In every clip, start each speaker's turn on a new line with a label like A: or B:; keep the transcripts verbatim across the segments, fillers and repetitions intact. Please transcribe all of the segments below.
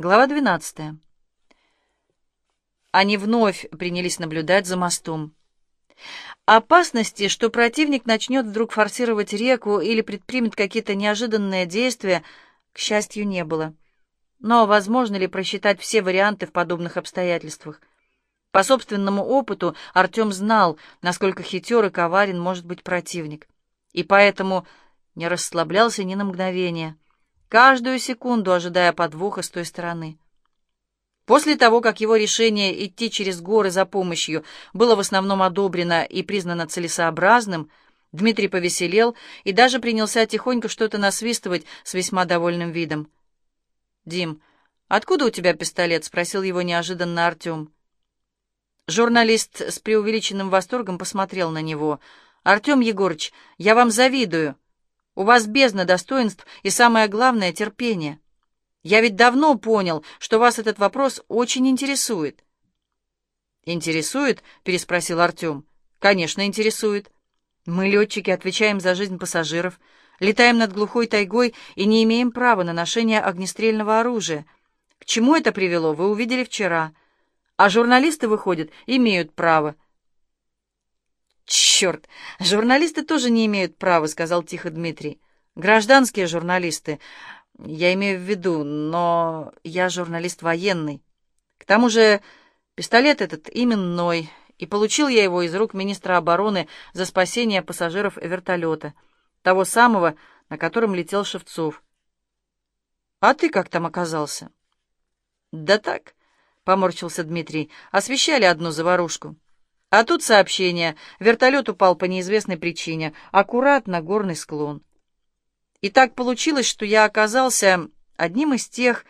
A: Глава двенадцатая. Они вновь принялись наблюдать за мостом. Опасности, что противник начнет вдруг форсировать реку или предпримет какие-то неожиданные действия, к счастью, не было. Но возможно ли просчитать все варианты в подобных обстоятельствах? По собственному опыту Артем знал, насколько хитер и коварен может быть противник, и поэтому не расслаблялся ни на мгновение, каждую секунду ожидая подвоха с той стороны. После того, как его решение идти через горы за помощью было в основном одобрено и признано целесообразным, Дмитрий повеселел и даже принялся тихонько что-то насвистывать с весьма довольным видом. «Дим, откуда у тебя пистолет?» — спросил его неожиданно Артем. Журналист с преувеличенным восторгом посмотрел на него. «Артем Егорыч, я вам завидую. У вас бездна достоинств и, самое главное, терпение. Я ведь давно понял, что вас этот вопрос очень интересует». «Интересует?» — переспросил Артем. «Конечно, интересует. Мы, летчики, отвечаем за жизнь пассажиров, летаем над глухой тайгой и не имеем права на ношение огнестрельного оружия. К чему это привело, вы увидели вчера. А журналисты, выходят, имеют право». «Черт! Журналисты тоже не имеют права», — сказал тихо Дмитрий. «Гражданские журналисты, я имею в виду, но я журналист военный. К тому же пистолет этот именной, и получил я его из рук министра обороны за спасение пассажиров вертолета, того самого, на котором летел Шевцов». «А ты как там оказался?» «Да так», — поморщился Дмитрий, — «освещали одну заварушку. А тут сообщение: вертолет упал по неизвестной причине, аккуратно горный склон. И так получилось, что я оказался одним из тех,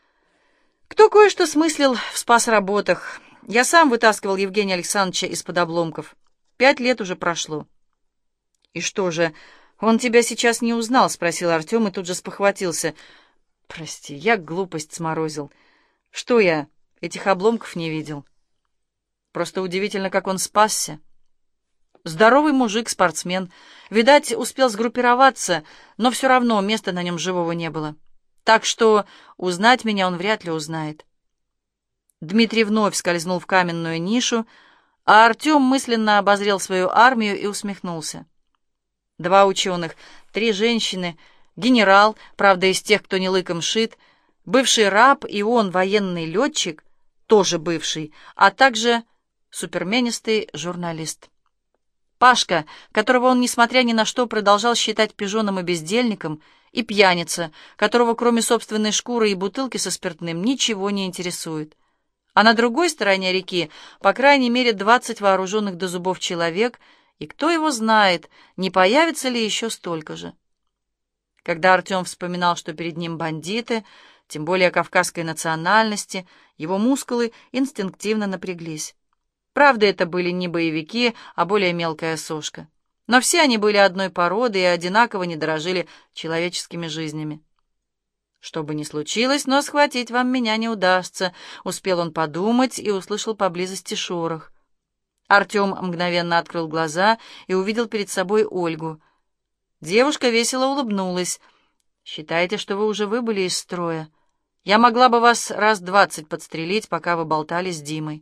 A: кто кое-что смыслил в спасработах. Я сам вытаскивал Евгения Александровича из-под обломков. Пять лет уже прошло». «И что же, он тебя сейчас не узнал?» — спросил Артем и тут же спохватился. «Прости, я глупость сморозил. Что я, этих обломков не видел? Просто удивительно, как он спасся. Здоровый мужик, спортсмен. Видать, успел сгруппироваться, но все равно места на нем живого не было. Так что узнать меня он вряд ли узнает». Дмитрий вновь скользнул в каменную нишу, а Артем мысленно обозрел свою армию и усмехнулся. Два ученых, три женщины, генерал, правда, из тех, кто не лыком шит, бывший раб и он, военный летчик, тоже бывший, а также суперменистый журналист. Пашка, которого он, несмотря ни на что, продолжал считать пижоном и бездельником, и пьяница, которого кроме собственной шкуры и бутылки со спиртным ничего не интересует. А на другой стороне реки, по крайней мере, двадцать вооруженных до зубов человек, и кто его знает, не появится ли еще столько же. Когда Артем вспоминал, что перед ним бандиты, тем более кавказской национальности, его мускулы инстинктивно напряглись. Правда, это были не боевики, а более мелкая сошка. Но все они были одной породы и одинаково не дорожили человеческими жизнями. «Что бы ни случилось, но схватить вам меня не удастся», — успел он подумать и услышал поблизости шорох. Артем мгновенно открыл глаза и увидел перед собой Ольгу. Девушка весело улыбнулась. «Считайте, что вы уже выбыли из строя. Я могла бы вас раз двадцать подстрелить, пока вы болтали с Димой».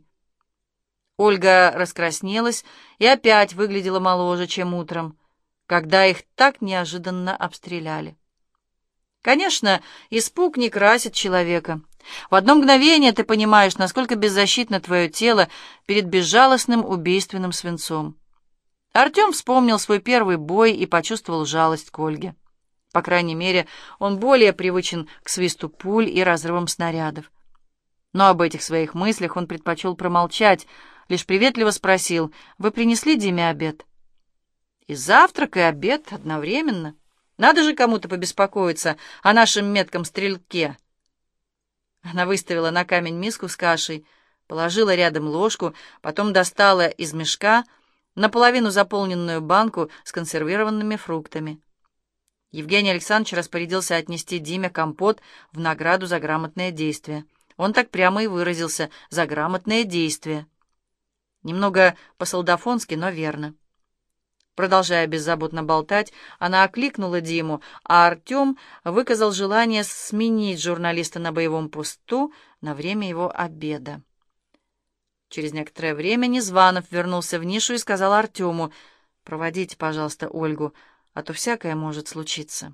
A: Ольга раскраснелась и опять выглядела моложе, чем утром, когда их так неожиданно обстреляли. Конечно, испуг не красит человека. В одно мгновение ты понимаешь, насколько беззащитно твое тело перед безжалостным убийственным свинцом. Артем вспомнил свой первый бой и почувствовал жалость к Ольге. По крайней мере, он более привычен к свисту пуль и разрывам снарядов. Но об этих своих мыслях он предпочел промолчать, лишь приветливо спросил: «Вы принесли Диме обед?» «И завтрак, и обед одновременно. Надо же кому-то побеспокоиться о нашем метком стрелке». Она выставила на камень миску с кашей, положила рядом ложку, потом достала из мешка наполовину заполненную банку с консервированными фруктами. Евгений Александрович распорядился отнести Диме компот в награду за грамотное действие. Он так прямо и выразился: «за грамотное действие». Немного по-солдафонски, но верно. Продолжая беззаботно болтать, она окликнула Диму, а Артем выказал желание сменить журналиста на боевом посту на время его обеда. Через некоторое время Незванов вернулся в нишу и сказал Артему: «Проводите, пожалуйста, Ольгу, а то всякое может случиться».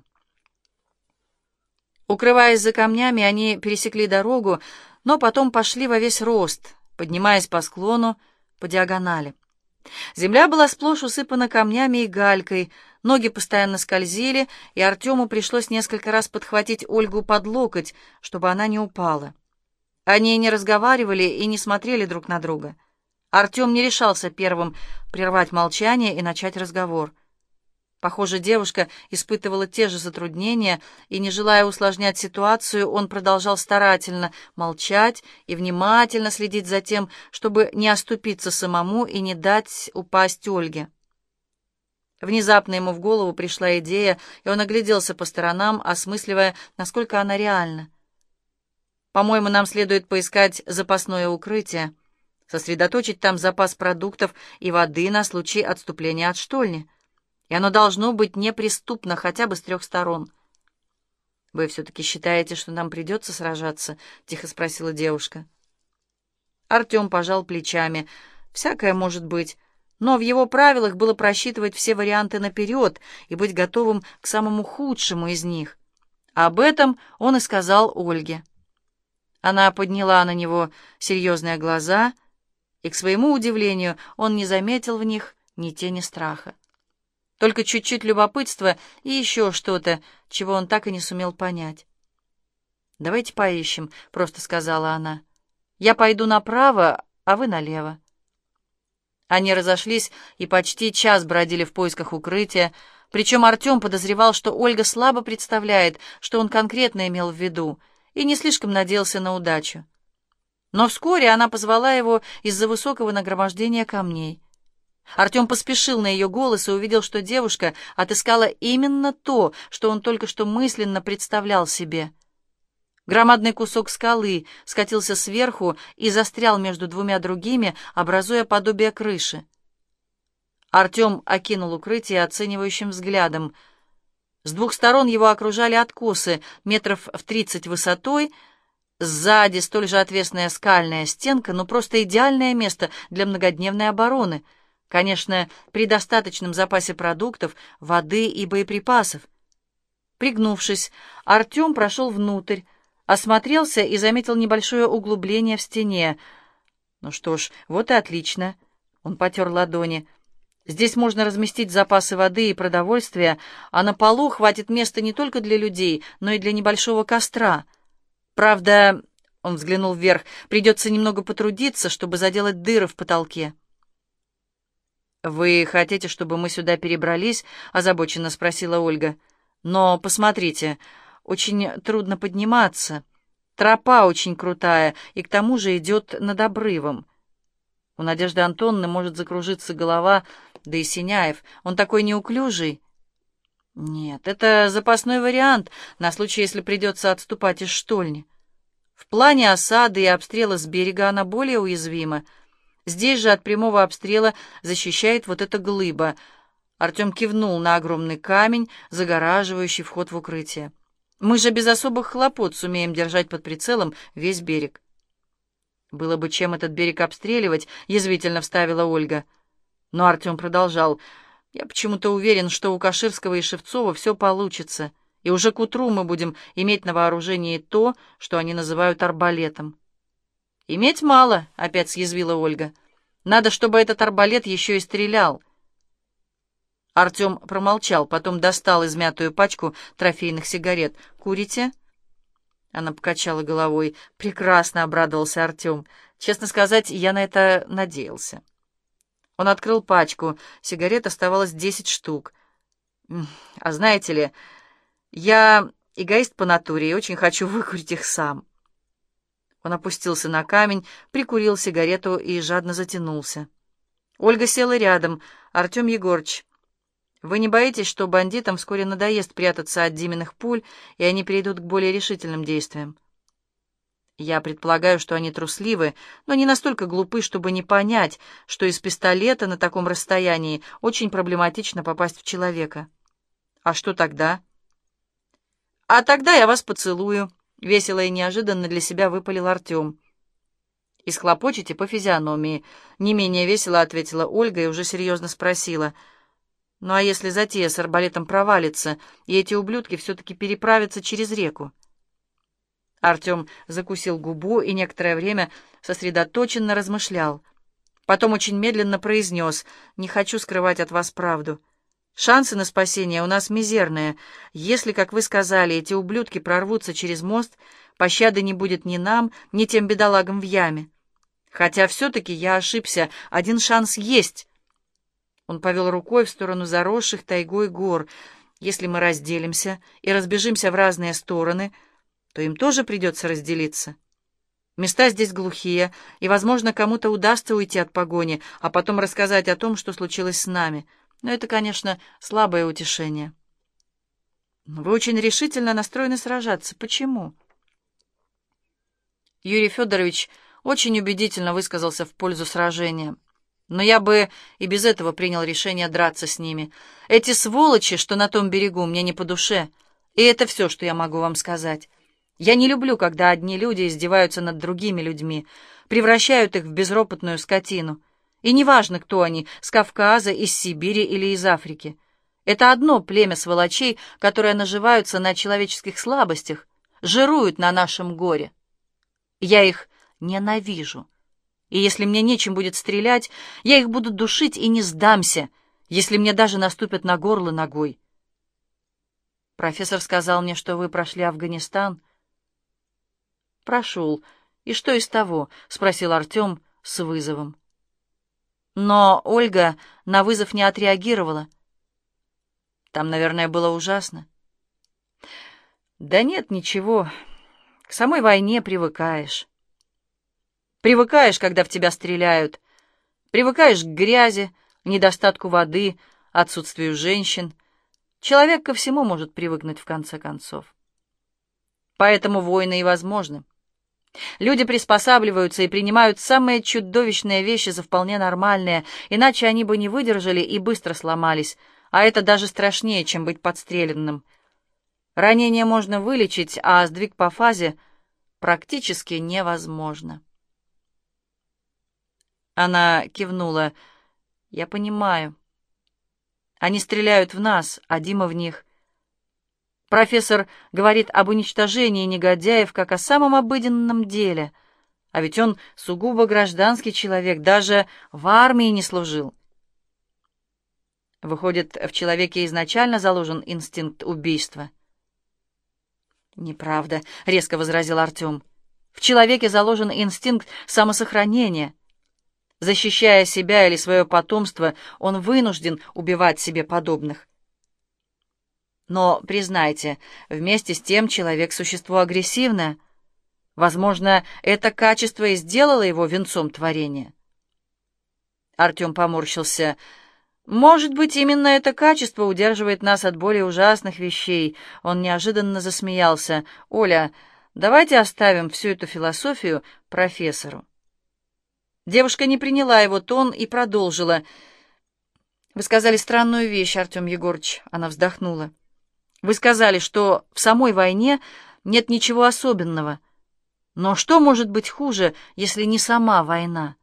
A: Укрываясь за камнями, они пересекли дорогу, но потом пошли во весь рост, поднимаясь по склону по диагонали. Земля была сплошь усыпана камнями и галькой, ноги постоянно скользили, и Артему пришлось несколько раз подхватить Ольгу под локоть, чтобы она не упала. Они не разговаривали и не смотрели друг на друга. Артем не решался первым прервать молчание и начать разговор. Похоже, девушка испытывала те же затруднения, и, не желая усложнять ситуацию, он продолжал старательно молчать и внимательно следить за тем, чтобы не оступиться самому и не дать упасть Ольге. Внезапно ему в голову пришла идея, и он огляделся по сторонам, осмысливая, насколько она реальна. «По-моему, нам следует поискать запасное укрытие, сосредоточить там запас продуктов и воды на случай отступления от штольни. И оно должно быть неприступно хотя бы с трех сторон». «Вы все-таки считаете, что нам придется сражаться?» — тихо спросила девушка. Артем пожал плечами. «Всякое может быть, но в его правилах было просчитывать все варианты наперед и быть готовым к самому худшему из них. Об этом он и сказал Ольге». Она подняла на него серьезные глаза, и, к своему удивлению, он не заметил в них ни тени страха. Только чуть-чуть любопытства и еще что-то, чего он так и не сумел понять. «Давайте поищем», — просто сказала она. «Я пойду направо, а вы налево». Они разошлись и почти час бродили в поисках укрытия, причем Артем подозревал, что Ольга слабо представляет, что он конкретно имел в виду, и не слишком надеялся на удачу. Но вскоре она позвала его из-за высокого нагромождения камней. Артем поспешил на ее голос и увидел, что девушка отыскала именно то, что он только что мысленно представлял себе. Громадный кусок скалы скатился сверху и застрял между двумя другими, образуя подобие крыши. Артем окинул укрытие оценивающим взглядом. С двух сторон его окружали откосы метров в тридцать высотой, сзади столь же отвесная скальная стенка, но просто идеальное место для многодневной обороны. Конечно, при достаточном запасе продуктов, воды и боеприпасов. Пригнувшись, Артем прошел внутрь, осмотрелся и заметил небольшое углубление в стене. Ну что ж, вот и отлично. Он потер ладони. Здесь можно разместить запасы воды и продовольствия, а на полу хватит места не только для людей, но и для небольшого костра. Правда, он взглянул вверх, придется немного потрудиться, чтобы заделать дыры в потолке. «Вы хотите, чтобы мы сюда перебрались?» — озабоченно спросила Ольга. «Но посмотрите, очень трудно подниматься. Тропа очень крутая, и к тому же идет над обрывом. У Надежды Антоновны может закружиться голова, да и Синяев. Он такой неуклюжий». «Нет, это запасной вариант на случай, если придется отступать из штольни. В плане осады и обстрела с берега она более уязвима. Здесь же от прямого обстрела защищает вот эта глыба». Артем кивнул на огромный камень, загораживающий вход в укрытие. «Мы же без особых хлопот сумеем держать под прицелом весь берег». «Было бы чем этот берег обстреливать», — язвительно вставила Ольга. Но Артем продолжал. «Я почему-то уверен, что у Каширского и Шевцова все получится, и уже к утру мы будем иметь на вооружении то, что они называют арбалетом». «Иметь мало», — опять съязвила Ольга. «Надо, чтобы этот арбалет еще и стрелял». Артем промолчал, потом достал измятую пачку трофейных сигарет. «Курите?» Она покачала головой. «Прекрасно», — обрадовался Артем. «Честно сказать, я на это надеялся». Он открыл пачку. Сигарет оставалось десять штук. «А знаете ли, я эгоист по натуре и очень хочу выкурить их сам». Он опустился на камень, прикурил сигарету и жадно затянулся. Ольга села рядом. «Артем Егорыч, вы не боитесь, что бандитам вскоре надоест прятаться от Диминых пуль, и они перейдут к более решительным действиям?» Я предполагаю, что они трусливы, но не настолько глупы, чтобы не понять, что из пистолета на таком расстоянии очень проблематично попасть в человека. А что тогда? А тогда я вас поцелую, — весело и неожиданно для себя выпалил Артем. И схлопочете по физиономии, — не менее весело ответила Ольга и уже серьезно спросила. Ну а если затея с арбалетом провалится, и эти ублюдки все-таки переправятся через реку? Артем закусил губу и некоторое время сосредоточенно размышлял. Потом очень медленно произнес: «Не хочу скрывать от вас правду. Шансы на спасение у нас мизерные. Если, как вы сказали, эти ублюдки прорвутся через мост, пощады не будет ни нам, ни тем бедолагам в яме. Хотя все-таки я ошибся. Один шанс есть». Он повел рукой в сторону заросших тайгой гор. «Если мы разделимся и разбежимся в разные стороны, то им тоже придется разделиться. Места здесь глухие, и, возможно, кому-то удастся уйти от погони, а потом рассказать о том, что случилось с нами. Но это, конечно, слабое утешение». «Вы очень решительно настроены сражаться. Почему?» Юрий Федорович очень убедительно высказался в пользу сражения. Но я бы и без этого принял решение драться с ними. Эти сволочи, что на том берегу, мне не по душе. И это все, что я могу вам сказать. Я не люблю, когда одни люди издеваются над другими людьми, превращают их в безропотную скотину. И неважно, кто они, с Кавказа, из Сибири или из Африки. Это одно племя сволочей, которые наживаются на человеческих слабостях, жируют на нашем горе. Я их ненавижу. И если мне нечем будет стрелять, я их буду душить и не сдамся, если мне даже наступят на горло ногой. Профессор сказал мне, что вы прошли Афганистан. Прошел. И что из того? — спросил Артем с вызовом. Но Ольга на вызов не отреагировала. Там, наверное, было ужасно. Да нет, ничего. К самой войне привыкаешь. Привыкаешь, когда в тебя стреляют. Привыкаешь к грязи, недостатку воды, отсутствию женщин. Человек ко всему может привыкнуть в конце концов. Поэтому войны и возможны. Люди приспосабливаются и принимают самые чудовищные вещи за вполне нормальные, иначе они бы не выдержали и быстро сломались, а это даже страшнее, чем быть подстреленным. Ранение можно вылечить, а сдвиг по фазе практически невозможно. Она кивнула. «Я понимаю. Они стреляют в нас, а Дима в них. Профессор говорит об уничтожении негодяев как о самом обыденном деле. А ведь он сугубо гражданский человек, даже в армии не служил». Выходит, в человеке изначально заложен инстинкт убийства? «Неправда», — резко возразил Артем. «В человеке заложен инстинкт самосохранения. Защищая себя или свое потомство, он вынужден убивать себе подобных. Но, признайте, вместе с тем человек — существо агрессивное. Возможно, это качество и сделало его венцом творения». Артем поморщился. «Может быть, именно это качество удерживает нас от более ужасных вещей». Он неожиданно засмеялся. «Оля, давайте оставим всю эту философию профессору». Девушка не приняла его тон и продолжила. «Вы сказали странную вещь, Артем Егорыч», — она вздохнула. «Вы сказали, что в самой войне нет ничего особенного. Но что может быть хуже, если не сама война?»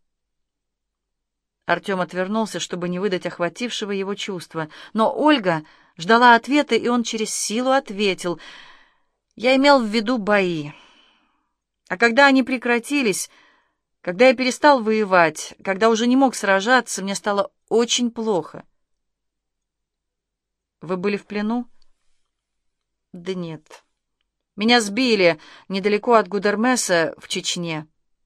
A: Артем отвернулся, чтобы не выдать охватившего его чувства. Но Ольга ждала ответа, и он через силу ответил. «Я имел в виду бои. А когда они прекратились, когда я перестал воевать, когда уже не мог сражаться, мне стало очень плохо». «Вы были в плену?» «Да нет. Меня сбили недалеко от Гудермеса в Чечне».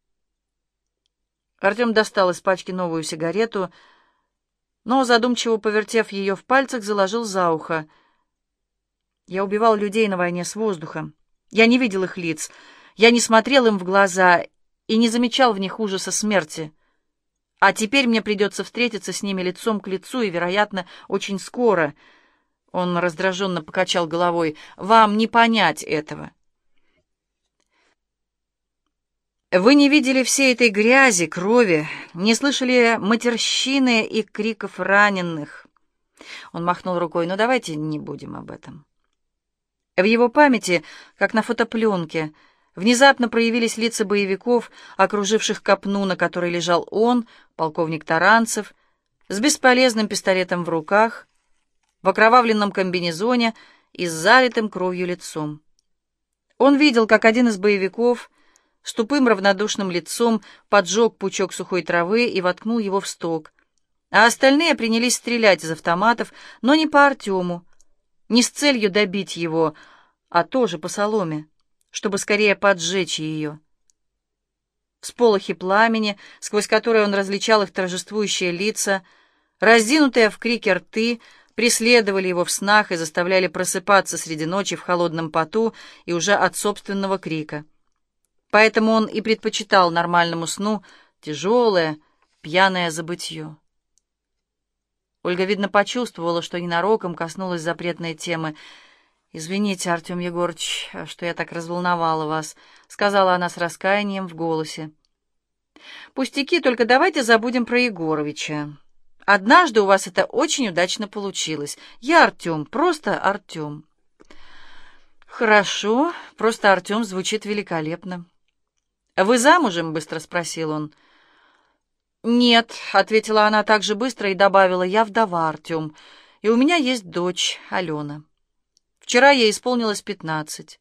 A: Артем достал из пачки новую сигарету, но, задумчиво повертев ее в пальцах, заложил за ухо. «Я убивал людей на войне с воздуха. Я не видел их лиц. Я не смотрел им в глаза и не замечал в них ужаса смерти. А теперь мне придется встретиться с ними лицом к лицу и, вероятно, очень скоро». Он раздраженно покачал головой. «Вам не понять этого». Вы не видели всей этой грязи, крови, не слышали матерщины и криков раненых. Он махнул рукой. «Ну, давайте не будем об этом». В его памяти, как на фотопленке, внезапно проявились лица боевиков, окруживших копну, на которой лежал он, полковник Таранцев, с бесполезным пистолетом в руках, в окровавленном комбинезоне и с залитым кровью лицом. Он видел, как один из боевиков с тупым равнодушным лицом поджег пучок сухой травы и воткнул его в сток, а остальные принялись стрелять из автоматов, но не по Артему, не с целью добить его, а тоже по соломе, чтобы скорее поджечь ее. Всполохи пламени, сквозь которые он различал их торжествующие лица, раздинутые в крике рты, преследовали его в снах и заставляли просыпаться среди ночи в холодном поту и уже от собственного крика. Поэтому он и предпочитал нормальному сну тяжелое, пьяное забытье. Ольга, видно, почувствовала, что ненароком коснулась запретной темы. «Извините, Артем Егорыч, что я так разволновала вас», — сказала она с раскаянием в голосе. «Пустяки, только давайте забудем про Егоровича. Однажды у вас это очень удачно получилось. Я Артем, просто Артем». «Хорошо, просто Артем звучит великолепно». «Вы замужем?» — быстро спросил он. «Нет», — ответила она так же быстро и добавила, — «я вдова, Артем, и у меня есть дочь, Алена. Вчера ей исполнилось пятнадцать».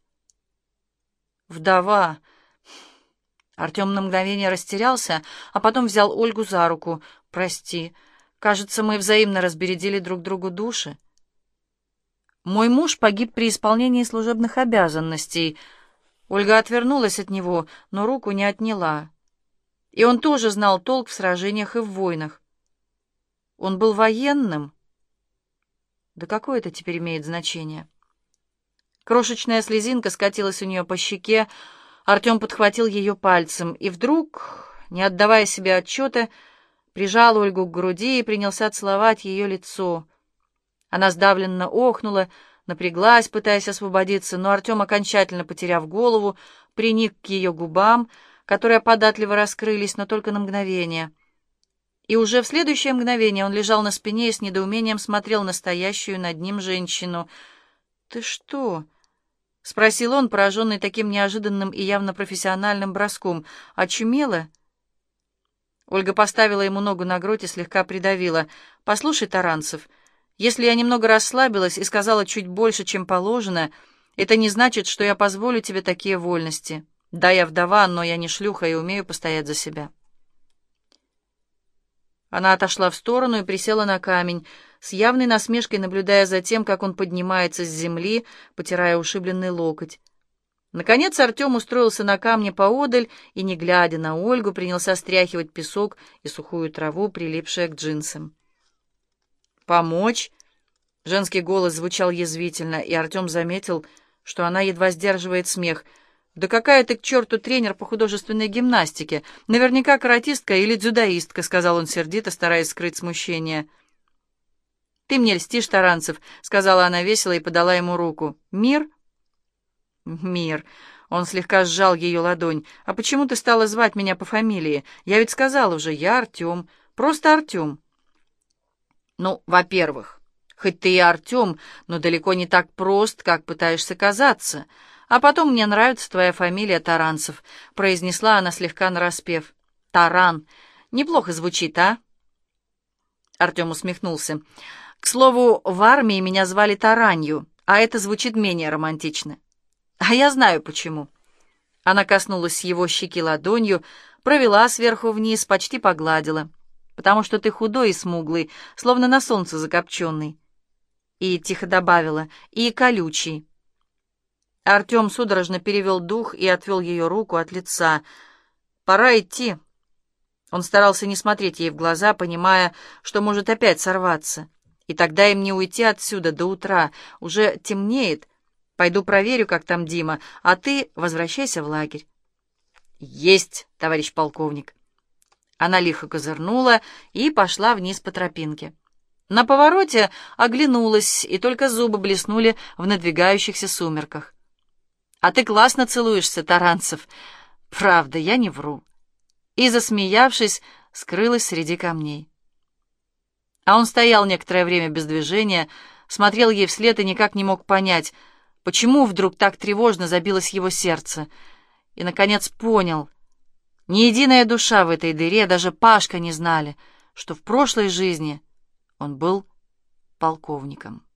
A: «Вдова». Артем на мгновение растерялся, а потом взял Ольгу за руку. «Прости, кажется, мы взаимно разбередили друг другу души». «Мой муж погиб при исполнении служебных обязанностей». Ольга отвернулась от него, но руку не отняла. И он тоже знал толк в сражениях и в войнах. Он был военным. Да какое это теперь имеет значение? Крошечная слезинка скатилась у нее по щеке. Артем подхватил ее пальцем и вдруг, не отдавая себе отчета, прижал Ольгу к груди и принялся целовать ее лицо. Она сдавленно охнула, напряглась, пытаясь освободиться, но Артем, окончательно потеряв голову, приник к ее губам, которые податливо раскрылись, но только на мгновение. И уже в следующее мгновение он лежал на спине и с недоумением смотрел на стоящую над ним женщину. «Ты что?» — спросил он, пораженный таким неожиданным и явно профессиональным броском. «Очумела?» Ольга поставила ему ногу на грудь и слегка придавила. «Послушай, Таранцев, если я немного расслабилась и сказала чуть больше, чем положено, это не значит, что я позволю тебе такие вольности. Да, я вдова, но я не шлюха и умею постоять за себя». Она отошла в сторону и присела на камень, с явной насмешкой наблюдая за тем, как он поднимается с земли, потирая ушибленный локоть. Наконец Артем устроился на камне поодаль и, не глядя на Ольгу, принялся стряхивать песок и сухую траву, прилипшие к джинсам. «Помочь?» — женский голос звучал язвительно, и Артем заметил, что она едва сдерживает смех. «Да какая ты к черту тренер по художественной гимнастике? Наверняка каратистка или дзюдоистка», — сказал он сердито, стараясь скрыть смущение. «Ты мне льстишь, Таранцев», — сказала она весело и подала ему руку. «Мир?» «Мир». Он слегка сжал ее ладонь. «А почему ты стала звать меня по фамилии? Я ведь сказал уже, я Артем. Просто Артем». «Ну, во-первых, хоть ты и Артем, но далеко не так прост, как пытаешься казаться. А потом мне нравится твоя фамилия Таранцев», — произнесла она слегка нараспев. «Таран. Неплохо звучит, а?» Артем усмехнулся. «К слову, в армии меня звали Таранью, а это звучит менее романтично». «А я знаю, почему». Она коснулась его щеки ладонью, провела сверху вниз, почти погладила. «Потому что ты худой и смуглый, словно на солнце закопченный». И тихо добавила: «И колючий». Артем судорожно перевел дух и отвел ее руку от лица. «Пора идти». Он старался не смотреть ей в глаза, понимая, что может опять сорваться. «И тогда им не уйти отсюда до утра. Уже темнеет. Пойду проверю, как там Дима, а ты возвращайся в лагерь». «Есть, товарищ полковник». Она лихо козырнула и пошла вниз по тропинке. На повороте оглянулась, и только зубы блеснули в надвигающихся сумерках. «А ты классно целуешься, Таранцев». Правда, я не вру. И, засмеявшись, скрылась среди камней. А он стоял некоторое время без движения, смотрел ей вслед и никак не мог понять, почему вдруг так тревожно забилось его сердце. И, наконец, понял. Ни единая душа в этой дыре, даже Пашка, не знали, что в прошлой жизни он был полковником.